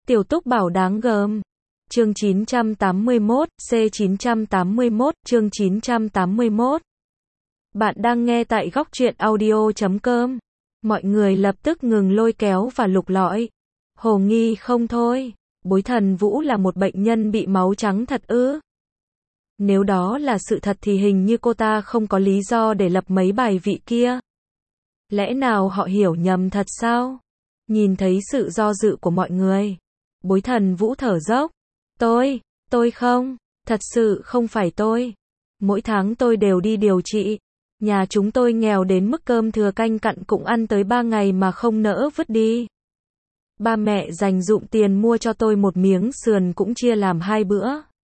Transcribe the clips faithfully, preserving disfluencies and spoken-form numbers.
Tiểu Túc Bảo đáng gờm. Chương chín trăm tám mươi mốt, C chín trăm tám mươi mốt, chương chín trăm tám mươi mốt. Bạn đang nghe tại góc truyện audio chấm com. Mọi người lập tức ngừng lôi kéo và lục lọi. Hồ nghi không thôi. Bối Thần Vũ là một bệnh nhân bị máu trắng thật ư? Nếu đó là sự thật thì hình như cô ta không có lý do để lập mấy bài vị kia. Lẽ nào họ hiểu nhầm thật sao? Nhìn thấy sự do dự của mọi người, Bối Thần Vũ thở dốc. Tôi, tôi không, thật sự không phải tôi. Mỗi tháng tôi đều đi điều trị. Nhà chúng tôi nghèo đến mức cơm thừa canh cặn cũng ăn tới ba ngày mà không nỡ vứt đi. Ba mẹ dành dụm tiền mua cho tôi một miếng sườn cũng chia làm hai bữa.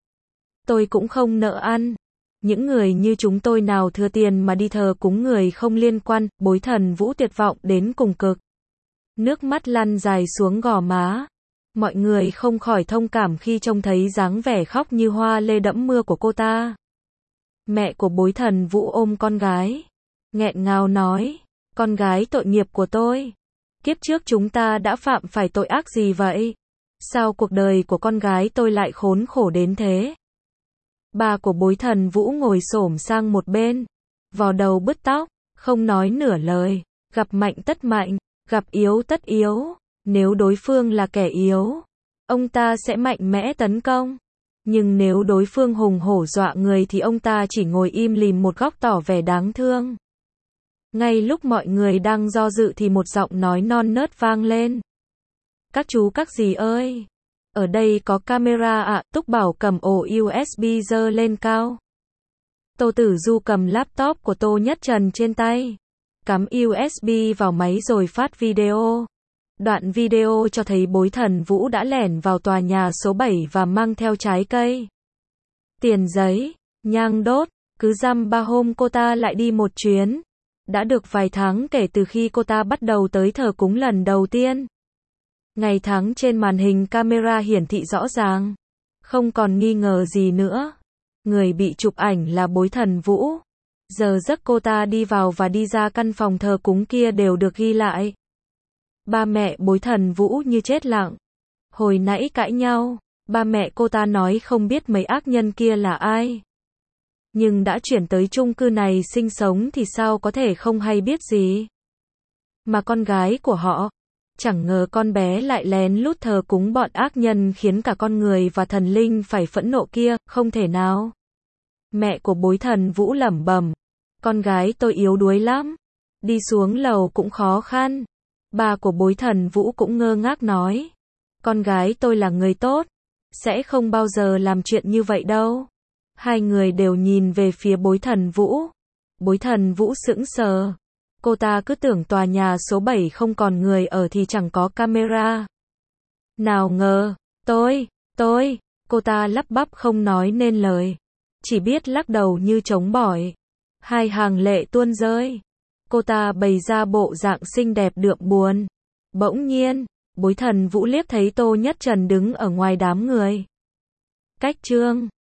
Tôi cũng không nỡ ăn. Những người như chúng tôi nào thừa tiền mà đi thờ cúng người không liên quan. Bối Thần Vũ tuyệt vọng đến cùng cực. Nước mắt lăn dài xuống gò má. Mọi người không khỏi thông cảm khi trông thấy dáng vẻ khóc như hoa lê đẫm mưa của cô ta. Mẹ của Bối Thần Vũ ôm con gái, nghẹn ngào nói, con gái tội nghiệp của tôi. Kiếp trước chúng ta đã phạm phải tội ác gì vậy? Sao cuộc đời của con gái tôi lại khốn khổ đến thế? Bà của Bối Thần Vũ ngồi xổm sang một bên, vò đầu bứt tóc, không nói nửa lời, gặp mạnh tất mạnh, gặp yếu tất yếu. Nếu đối phương là kẻ yếu, ông ta sẽ mạnh mẽ tấn công. Nhưng nếu đối phương hùng hổ dọa người thì ông ta chỉ ngồi im lìm một góc tỏ vẻ đáng thương. Ngay lúc mọi người đang do dự thì một giọng nói non nớt vang lên. Các chú các dì ơi! Ở đây có camera ạ. À, Túc Bảo cầm ổ u ét bê giơ lên cao. Tô Tử Du cầm laptop của Tô Nhất Trần trên tay. Cắm u ét bê vào máy rồi phát video. Đoạn video cho thấy Bối Thần Vũ đã lẻn vào tòa nhà số bảy và mang theo trái cây, tiền giấy, nhang đốt. Cứ dăm ba hôm cô ta lại đi một chuyến. Đã được vài tháng kể từ khi cô ta bắt đầu tới thờ cúng lần đầu tiên. Ngày tháng trên màn hình camera hiển thị rõ ràng. Không còn nghi ngờ gì nữa. Người bị chụp ảnh là Bối Thần Vũ. Giờ giấc cô ta đi vào và đi ra căn phòng thờ cúng kia đều được ghi lại. Ba mẹ Bối Thần Vũ như chết lặng. Hồi nãy cãi nhau, ba mẹ cô ta nói không biết mấy ác nhân kia là ai. Nhưng đã chuyển tới chung cư này sinh sống thì sao có thể không hay biết gì. Mà con gái của họ, chẳng ngờ con bé lại lén lút thờ cúng bọn ác nhân khiến cả con người và thần linh phải phẫn nộ kia, không thể nào. Mẹ của Bối Thần Vũ lẩm bẩm, con gái tôi yếu đuối lắm, đi xuống lầu cũng khó khăn. Bà của Bối Thần Vũ cũng ngơ ngác nói, con gái tôi là người tốt, sẽ không bao giờ làm chuyện như vậy đâu. Hai người đều nhìn về phía Bối Thần Vũ. Bối Thần Vũ sững sờ. Cô ta cứ tưởng tòa nhà số bảy không còn người ở thì chẳng có camera. Nào ngờ, tôi, tôi, cô ta lắp bắp không nói nên lời. Chỉ biết lắc đầu như trống bỏi. Hai hàng lệ tuôn rơi. Cô ta bày ra bộ dạng xinh đẹp đượm buồn. Bỗng nhiên, Bối Thần Vũ liếc thấy Tô Nhất Trần đứng ở ngoài đám người. Cách chương